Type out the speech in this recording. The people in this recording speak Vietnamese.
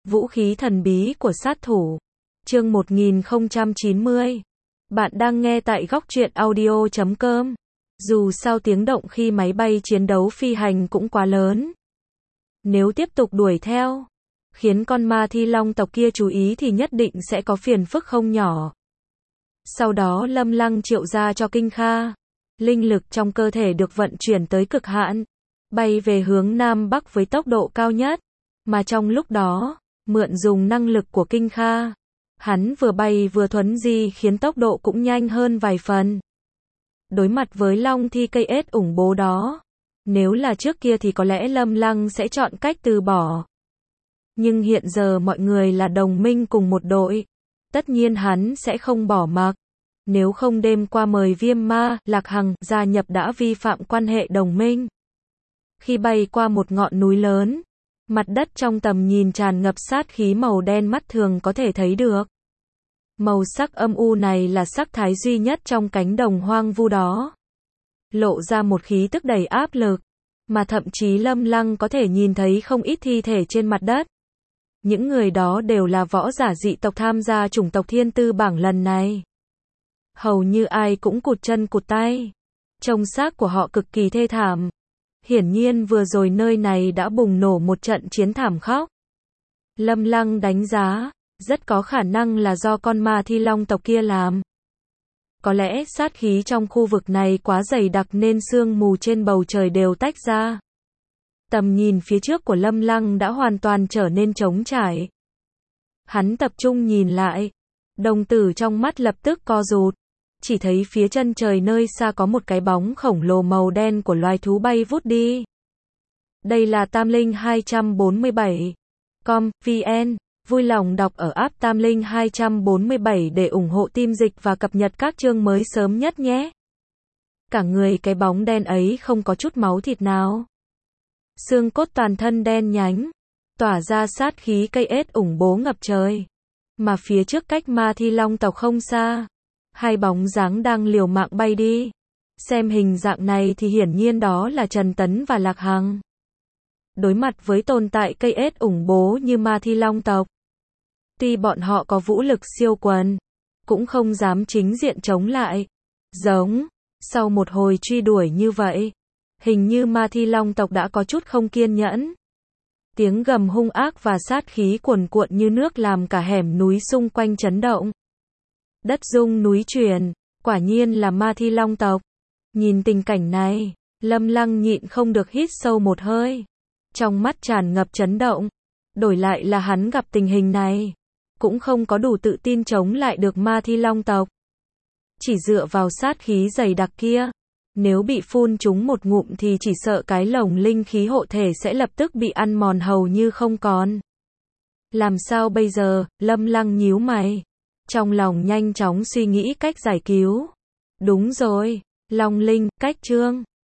Vũ khí thần bí của sát thủ. Chương 1090. Bạn đang nghe tại góc truyện audio.com. Dù sao tiếng động khi máy bay chiến đấu phi hành cũng quá lớn. Nếu tiếp tục đuổi theo, khiến con ma thi long tộc kia chú ý thì nhất định sẽ có phiền phức không nhỏ. Sau đó Lâm Lăng triệu ra cho Kinh Kha. Linh lực trong cơ thể được vận chuyển tới cực hạn, bay về hướng Nam Bắc với tốc độ cao nhất. Mà trong lúc đó, mượn dùng năng lực của Kinh Kha, hắn vừa bay vừa thuấn di khiến tốc độ cũng nhanh hơn vài phần. Đối mặt với long thi cây ết ủng bố đó, nếu là trước kia thì có lẽ Lâm Lăng sẽ chọn cách từ bỏ. Nhưng hiện giờ mọi người là đồng minh cùng một đội, tất nhiên hắn sẽ không bỏ mặc. Nếu không đêm qua mời Viêm Ma, Lạc Hằng gia nhập đã vi phạm quan hệ đồng minh. Khi bay qua một ngọn núi lớn, mặt đất trong tầm nhìn tràn ngập sát khí màu đen mắt thường có thể thấy được. Màu sắc âm u này là sắc thái duy nhất trong cánh đồng hoang vu đó. Lộ ra một khí tức đầy áp lực, mà thậm chí Lâm Lăng có thể nhìn thấy không ít thi thể trên mặt đất. Những người đó đều là võ giả dị tộc tham gia chủng tộc thiên tư bảng lần này. Hầu như ai cũng cụt chân cụt tay. Trông xác của họ cực kỳ thê thảm. Hiển nhiên vừa rồi nơi này đã bùng nổ một trận chiến thảm khốc. Lâm Lăng đánh giá, rất có khả năng là do con ma thi long tộc kia làm. Có lẽ sát khí trong khu vực này quá dày đặc nên sương mù trên bầu trời đều tách ra. Tầm nhìn phía trước của Lâm Lăng đã hoàn toàn trở nên trống trải. Hắn tập trung nhìn lại, đồng tử trong mắt lập tức co rụt. Chỉ thấy phía chân trời nơi xa có một cái bóng khổng lồ màu đen của loài thú bay vút đi. Đây là Tam Linh 247. Com.vn. Vui lòng đọc ở app Tam Linh 247 để ủng hộ team dịch và cập nhật các chương mới sớm nhất nhé. Cả người cái bóng đen ấy không có chút máu thịt nào. Xương cốt toàn thân đen nhánh, tỏa ra sát khí cây ết ủng bố ngập trời. Mà phía trước cách ma thi long tộc không xa, hai bóng dáng đang liều mạng bay đi. Xem hình dạng này thì hiển nhiên đó là Trần Tấn và Lạc Hằng. Đối mặt với tồn tại cây ết ủng bố như ma thi long tộc, tuy bọn họ có vũ lực siêu quần, cũng không dám chính diện chống lại. Sau một hồi truy đuổi như vậy, hình như ma thi long tộc đã có chút không kiên nhẫn. Tiếng gầm hung ác và sát khí cuồn cuộn như nước làm cả hẻm núi xung quanh chấn động. Đất rung núi chuyển, quả nhiên là ma thi long tộc. Nhìn tình cảnh này, Lâm Lăng nhịn không được hít sâu một hơi. Trong mắt tràn ngập chấn động. Đổi lại là hắn gặp tình hình này, cũng không có đủ tự tin chống lại được ma thi long tộc. Chỉ dựa vào sát khí dày đặc kia, nếu bị phun trúng một ngụm thì chỉ sợ cái lồng linh khí hộ thể sẽ lập tức bị ăn mòn hầu như không còn. Làm sao bây giờ? Lâm Lăng nhíu mày, trong lòng nhanh chóng suy nghĩ cách giải cứu. Đúng rồi, Long Linh, cách Trương,